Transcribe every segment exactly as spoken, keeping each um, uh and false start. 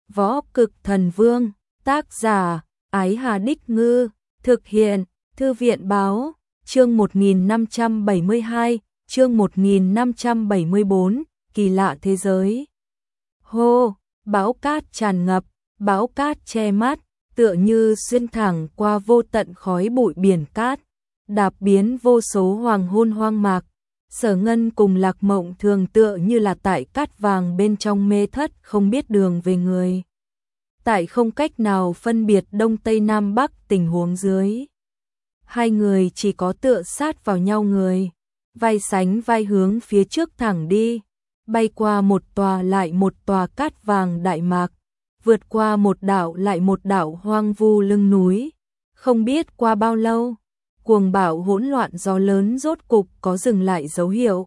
Võ Cực Thần Vương, tác giả, Ái Hà Đích Ngư, thực hiện, Thư viện Báo, chương một nghìn năm trăm bảy mươi hai, chương một nghìn năm trăm bảy mươi bốn, kỳ lạ thế giới. Hô, bão cát tràn ngập, bão cát che mắt, tựa như xuyên thẳng qua vô tận khói bụi biển cát, đạp biến vô số hoàng hôn hoang mạc. Sở Ngân cùng Lạc Mộng Thường tựa như là tại cát vàng bên trong mê thất không biết đường về người. Tại không cách nào phân biệt đông tây nam bắc tình huống dưới. Hai người chỉ có tựa sát vào nhau người, vai sánh vai hướng phía trước thẳng đi, bay qua một tòa lại một tòa cát vàng đại mạc, vượt qua một đảo lại một đảo hoang vu lưng núi. Không biết qua bao lâu, cuồng bão hỗn loạn gió lớn rốt cục có dừng lại dấu hiệu.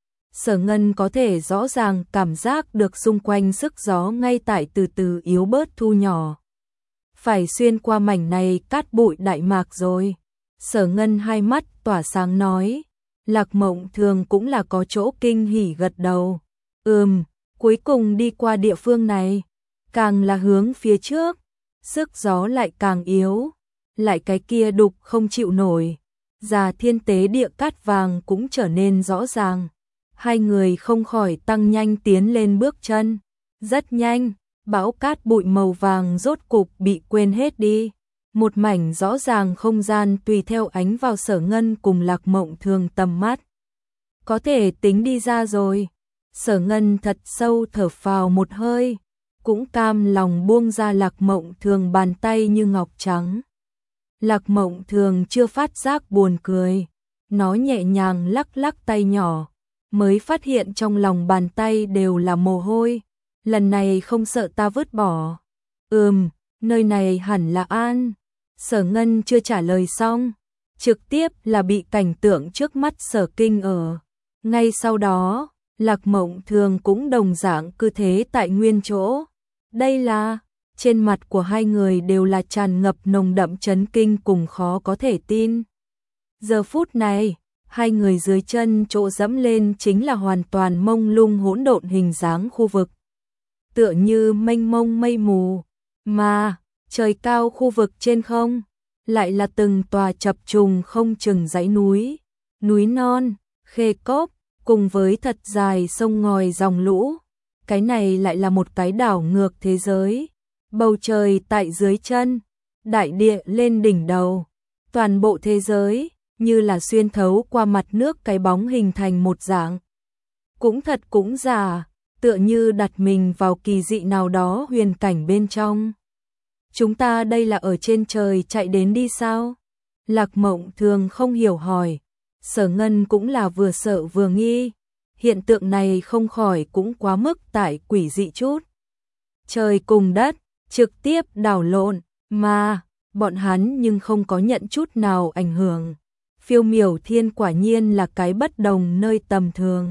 Sở Ngân có thể rõ ràng cảm giác được xung quanh sức gió ngay tại từ từ yếu bớt thu nhỏ. Phải xuyên qua mảnh này cát bụi đại mạc rồi. Sở Ngân hai mắt tỏa sáng nói. Lạc Mộng Thường cũng là có chỗ kinh hỉ gật đầu. Ừm, cuối cùng đi qua địa phương này. Càng là hướng phía trước, sức gió lại càng yếu. Lại cái kia đục không chịu nổi. Già thiên tế địa cát vàng cũng trở nên rõ ràng. Hai người không khỏi tăng nhanh tiến lên bước chân. Rất nhanh, bão cát bụi màu vàng rốt cục bị quên hết đi. Một mảnh rõ ràng không gian tùy theo ánh vào Sở Ngân cùng Lạc Mộng Thường tầm mắt. Có thể tính đi ra rồi. Sở Ngân thật sâu thở phào một hơi, cũng cam lòng buông ra Lạc Mộng Thường bàn tay như ngọc trắng. Lạc Mộng Thường chưa phát giác buồn cười, nó nhẹ nhàng lắc lắc tay nhỏ, mới phát hiện trong lòng bàn tay đều là mồ hôi. Lần này không sợ ta vứt bỏ. Ừm, nơi này hẳn là an. Sở Ngân chưa trả lời xong, trực tiếp là bị cảnh tượng trước mắt sở kinh ở. Ngay sau đó, Lạc Mộng Thường cũng đồng dạng cứ thế tại nguyên chỗ. Đây là, trên mặt của hai người đều là tràn ngập nồng đậm chấn kinh cùng khó có thể tin. Giờ phút này, hai người dưới chân chỗ dẫm lên chính là hoàn toàn mông lung hỗn độn hình dáng khu vực. Tựa như mênh mông mây mù, mà trời cao khu vực trên không lại là từng tòa chập trùng không chừng dãy núi, núi non, khê cốc, cùng với thật dài sông ngòi dòng lũ. Cái này lại là một cái đảo ngược thế giới. Bầu trời tại dưới chân, đại địa lên đỉnh đầu, toàn bộ thế giới như là xuyên thấu qua mặt nước cái bóng hình thành một dạng. Cũng thật cũng giả, tựa như đặt mình vào kỳ dị nào đó huyền cảnh bên trong. Chúng ta đây là ở trên trời chạy đến đi sao? Lạc Mộng Thường không hiểu hỏi. Sở Ngân cũng là vừa sợ vừa nghi. Hiện tượng này không khỏi cũng quá mức tại quỷ dị chút. Trời cùng đất, trực tiếp đảo lộn, mà bọn hắn nhưng không có nhận chút nào ảnh hưởng. Phiêu miểu thiên quả nhiên là cái bất đồng nơi tầm thường.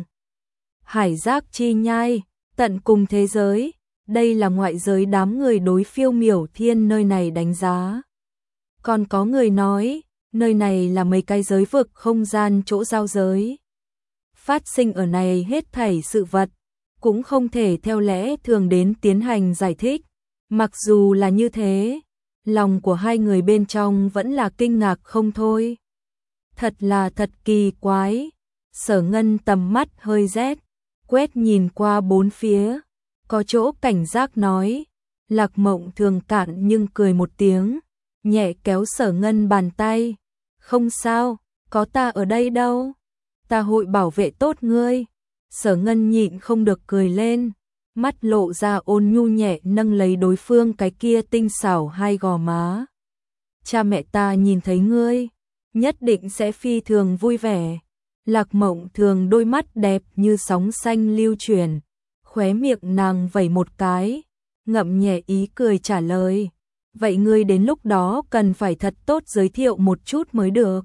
Hải giác chi nhai, tận cùng thế giới, đây là ngoại giới đám người đối phiêu miểu thiên nơi này đánh giá. Còn có người nói, nơi này là mấy cái giới vực không gian chỗ giao giới. Phát sinh ở này hết thảy sự vật, cũng không thể theo lẽ thường đến tiến hành giải thích. Mặc dù là như thế, lòng của hai người bên trong vẫn là kinh ngạc không thôi. Thật là thật kỳ quái. Sở Ngân tầm mắt hơi rét, quét nhìn qua bốn phía, có chỗ cảnh giác nói. Lạc Mộng Thường cạn nhưng cười một tiếng, nhẹ kéo Sở Ngân bàn tay. Không sao, có ta ở đây đâu. Ta hội bảo vệ tốt ngươi. Sở Ngân nhịn không được cười lên, mắt lộ ra ôn nhu nhẹ nâng lấy đối phương cái kia tinh xảo hai gò má. Cha mẹ ta nhìn thấy ngươi, nhất định sẽ phi thường vui vẻ. Lạc Mộng Thường đôi mắt đẹp như sóng xanh lưu chuyển, khóe miệng nàng vẩy một cái, ngậm nhẹ ý cười trả lời. Vậy ngươi đến lúc đó cần phải thật tốt giới thiệu một chút mới được.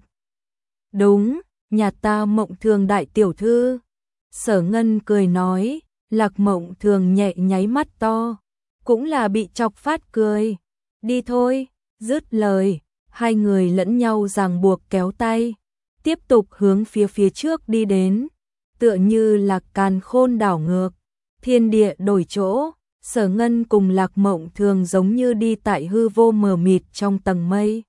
Đúng, nhà ta Mộng Thường đại tiểu thư. Sở Ngân cười nói. Lạc Mộng Thường nhẹ nháy mắt to, cũng là bị chọc phát cười. Đi thôi, dứt lời, hai người lẫn nhau ràng buộc kéo tay, tiếp tục hướng phía phía trước đi đến, tựa như là càn khôn đảo ngược, thiên địa đổi chỗ, Sở Ngân cùng Lạc Mộng Thường giống như đi tại hư vô mờ mịt trong tầng mây.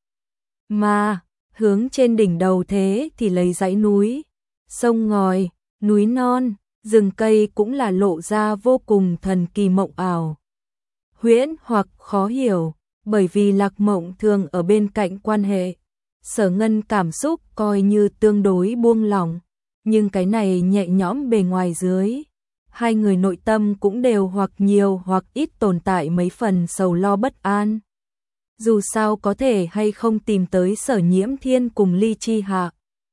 Mà, hướng trên đỉnh đầu thế thì lấy dãy núi, sông ngòi, núi non, rừng cây cũng là lộ ra vô cùng thần kỳ mộng ảo. Huyễn hoặc khó hiểu, bởi vì Lạc Mộng Thường ở bên cạnh quan hệ. Sở Ngân cảm xúc coi như tương đối buông lỏng, nhưng cái này nhẹ nhõm bề ngoài dưới. Hai người nội tâm cũng đều hoặc nhiều hoặc ít tồn tại mấy phần sầu lo bất an. Dù sao có thể hay không tìm tới Sở Nhiễm Thiên cùng Ly Chi Hạ.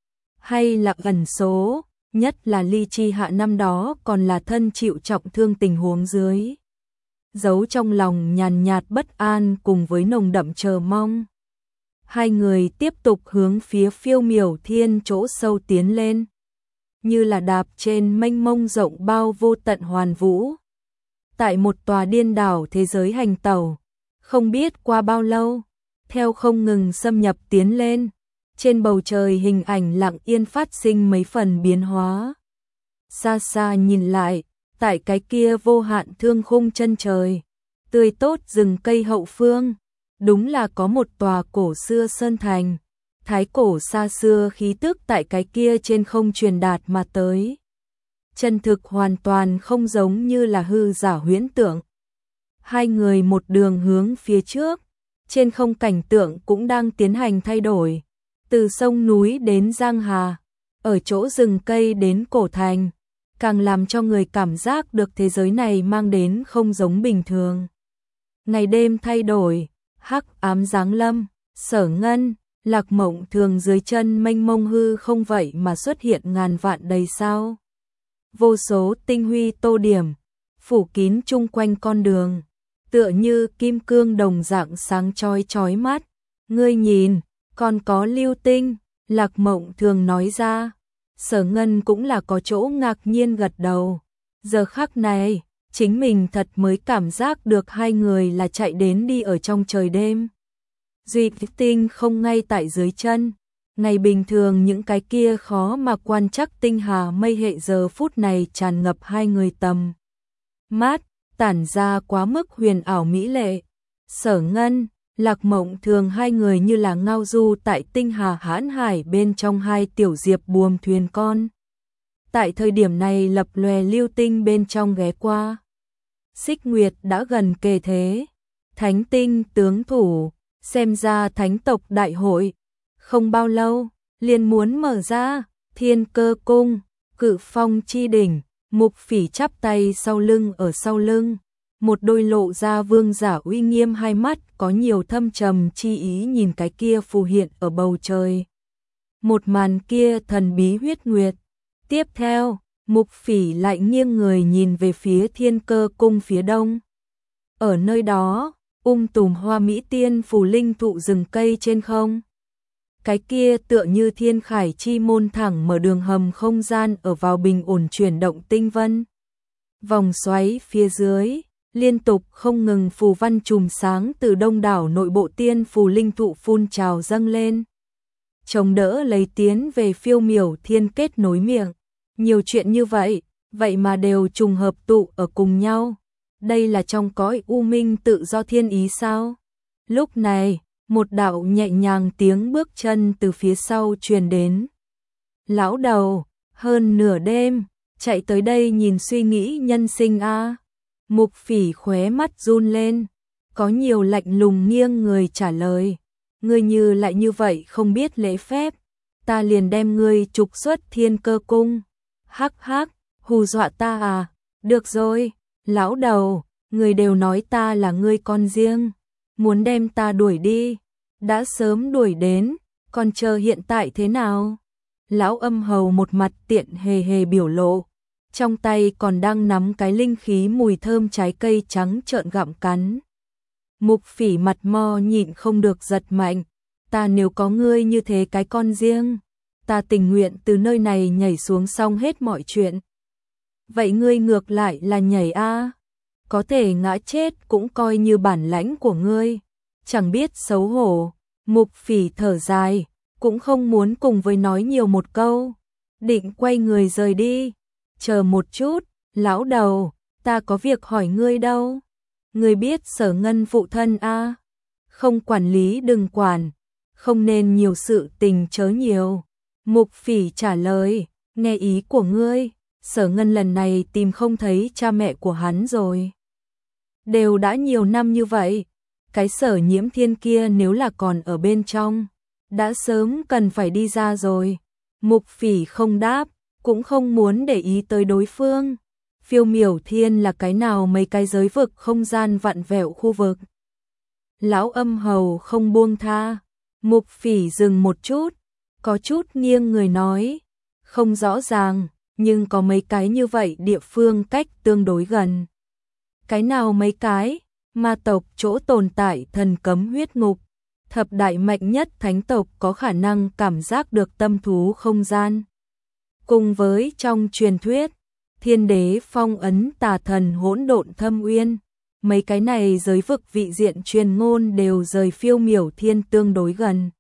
Hay là ẩn số, nhất là Ly Chi Hạ năm đó còn là thân chịu trọng thương tình huống dưới. Giấu trong lòng nhàn nhạt bất an cùng với nồng đậm chờ mong. Hai người tiếp tục hướng phía Phiêu Miểu Thiên chỗ sâu tiến lên. Như là đạp trên mênh mông rộng bao vô tận hoàn vũ. Tại một tòa điên đảo thế giới hành tẩu, không biết qua bao lâu, theo không ngừng xâm nhập tiến lên, trên bầu trời hình ảnh lặng yên phát sinh mấy phần biến hóa. Xa xa nhìn lại, tại cái kia vô hạn thương khung chân trời, tươi tốt rừng cây hậu phương, đúng là có một tòa cổ xưa sơn thành. Thái cổ xa xưa khí tức tại cái kia trên không truyền đạt mà tới. Chân thực hoàn toàn không giống như là hư giả huyễn tưởng. Hai người một đường hướng phía trước, trên không cảnh tượng cũng đang tiến hành thay đổi. Từ sông núi đến giang hà, ở chỗ rừng cây đến cổ thành, càng làm cho người cảm giác được thế giới này mang đến không giống bình thường. Ngày đêm thay đổi, hắc ám giáng lâm, Sở Ngân, Lạc Mộng Thường dưới chân mênh mông hư không vậy mà xuất hiện ngàn vạn đầy sao. Vô số tinh huy tô điểm, phủ kín chung quanh con đường, tựa như kim cương đồng dạng sáng chói chói mắt. Ngươi nhìn, còn có lưu tinh, Lạc Mộng Thường nói ra. Sở Ngân cũng là có chỗ ngạc nhiên gật đầu. Giờ khắc này, chính mình thật mới cảm giác được hai người là chạy đến đi ở trong trời đêm. Duy tinh không ngay tại dưới chân. Ngày bình thường những cái kia khó mà quan trắc tinh hà mây hệ giờ phút này tràn ngập hai người tầm mắt, tản ra quá mức huyền ảo mỹ lệ. Sở Ngân, Lạc Mộng Thường hai người như là ngao du tại tinh hà hãn hải bên trong hai tiểu diệp buồm thuyền con. Tại thời điểm này lập lòe lưu tinh bên trong ghé qua. Xích Nguyệt đã gần kề thế. Thánh tinh tướng thủ, xem ra thánh tộc đại hội. Không bao lâu, liền muốn mở ra. Thiên Cơ Cung, Cự Phong chi đỉnh, Mục Phỉ chắp tay sau lưng ở sau lưng. Một đôi lộ ra vương giả uy nghiêm hai mắt có nhiều thâm trầm chi ý nhìn cái kia phù hiện ở bầu trời. Một màn kia thần bí huyết nguyệt. Tiếp theo, Mục Phỉ lại nghiêng người nhìn về phía Thiên Cơ Cung phía đông. Ở nơi đó, um tùm hoa mỹ tiên phù linh thụ rừng cây trên không. Cái kia tựa như thiên khải chi môn thẳng mở đường hầm không gian ở vào bình ổn chuyển động tinh vân. Vòng xoáy phía dưới, liên tục không ngừng phù văn chùm sáng từ đông đảo nội bộ tiên phù linh thụ phun trào dâng lên. Chống đỡ lấy tiến về Phiêu Miểu Thiên kết nối miệng. Nhiều chuyện như vậy, vậy mà đều trùng hợp tụ ở cùng nhau. Đây là trong cõi u minh tự do thiên ý sao? Lúc này, một đạo nhẹ nhàng tiếng bước chân từ phía sau truyền đến. Lão đầu, hơn nửa đêm, chạy tới đây nhìn suy nghĩ nhân sinh a. À. Mục Phỉ khóe mắt run lên, có nhiều lạnh lùng nghiêng người trả lời. Ngươi như lại như vậy không biết lễ phép, ta liền đem ngươi trục xuất Thiên Cơ Cung. Hắc hắc, hù dọa ta à? Được rồi, lão đầu, người đều nói ta là ngươi con riêng, muốn đem ta đuổi đi, đã sớm đuổi đến, còn chờ hiện tại thế nào? Lão Âm Hầu một mặt tiện hề hề biểu lộ, trong tay còn đang nắm cái linh khí mùi thơm trái cây trắng trợn gặm cắn. Mục Phỉ mặt mo nhịn không được giật mạnh, ta nếu có ngươi như thế cái con riêng, ta tình nguyện từ nơi này nhảy xuống xong hết mọi chuyện. Vậy ngươi ngược lại là nhảy a, có thể ngã chết cũng coi như bản lãnh của ngươi, chẳng biết xấu hổ. Mục Phỉ thở dài, cũng không muốn cùng với nói nhiều một câu, định quay người rời đi. Chờ một chút, lão đầu, ta có việc hỏi ngươi đâu. Người biết Sở Ngân phụ thân a? Không quản lý đừng quản, không nên nhiều sự tình chớ nhiều. Mục Phỉ trả lời, nghe ý của ngươi, Sở Ngân lần này tìm không thấy cha mẹ của hắn rồi. Đều đã nhiều năm như vậy, cái Sở Nhiễm Thiên kia nếu là còn ở bên trong, đã sớm cần phải đi ra rồi. Mục Phỉ không đáp, cũng không muốn để ý tới đối phương. Phiêu Miểu Thiên là cái nào mấy cái giới vực không gian vặn vẹo khu vực. Lão Âm Hầu không buông tha. Mục Phỉ dừng một chút, có chút nghiêng người nói, không rõ ràng, nhưng có mấy cái như vậy địa phương cách tương đối gần. Cái nào mấy cái? Ma tộc chỗ tồn tại thần cấm huyết ngục, thập đại mạnh nhất thánh tộc có khả năng cảm giác được tâm thú không gian. Cùng với trong truyền thuyết, thiên đế phong ấn tà thần hỗn độn thâm uyên, mấy cái này giới vực vị diện truyền ngôn đều rời Phiêu Miểu Thiên tương đối gần.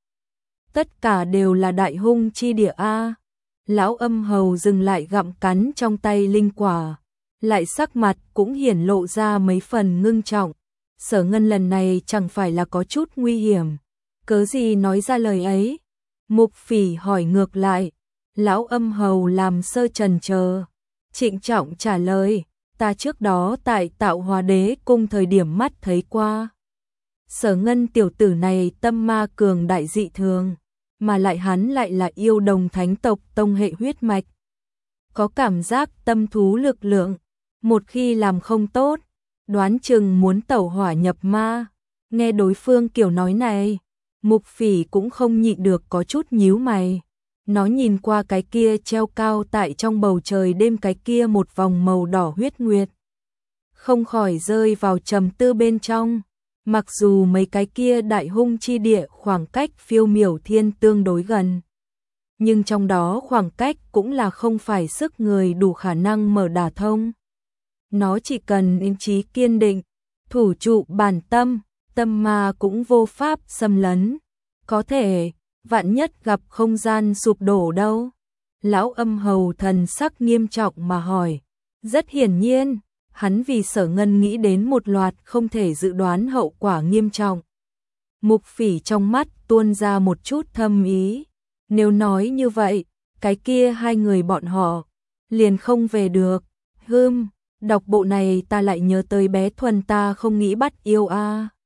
Tất cả đều là đại hung chi địa a. Lão Âm Hầu dừng lại gặm cắn trong tay linh quả, lại sắc mặt cũng hiển lộ ra mấy phần ngưng trọng. Sở Ngân lần này chẳng phải là có chút nguy hiểm, cớ gì nói ra lời ấy? Mục Phỉ hỏi ngược lại. Lão Âm Hầu làm sơ trần chờ, trịnh trọng trả lời, ta trước đó tại Tạo Hóa Đế cung thời điểm mắt thấy qua. Sở Ngân tiểu tử này tâm ma cường đại dị thường, mà lại hắn lại là yêu đồng thánh tộc tông hệ huyết mạch. Có cảm giác tâm thú lực lượng, một khi làm không tốt, đoán chừng muốn tẩu hỏa nhập ma. Nghe đối phương kiểu nói này, Mục Phỉ cũng không nhịn được có chút nhíu mày. Nó nhìn qua cái kia treo cao tại trong bầu trời đêm cái kia một vòng màu đỏ huyết nguyệt, không khỏi rơi vào trầm tư bên trong. Mặc dù mấy cái kia đại hung chi địa khoảng cách Phiêu Miểu Thiên tương đối gần, nhưng trong đó khoảng cách cũng là không phải sức người đủ khả năng mở đả thông. Nó chỉ cần ý chí kiên định, thủ trụ bản tâm, tâm ma cũng vô pháp xâm lấn. Có thể, vạn nhất gặp không gian sụp đổ đâu? Lão Âm Hầu thần sắc nghiêm trọng mà hỏi. Rất hiển nhiên, hắn vì Sở Ngân nghĩ đến một loạt không thể dự đoán hậu quả nghiêm trọng. Mục Phỉ trong mắt tuôn ra một chút thâm ý. Nếu nói như vậy, cái kia hai người bọn họ liền không về được. Hừm, đọc bộ này ta lại nhớ tới bé Thuần ta không nghĩ bắt yêu a.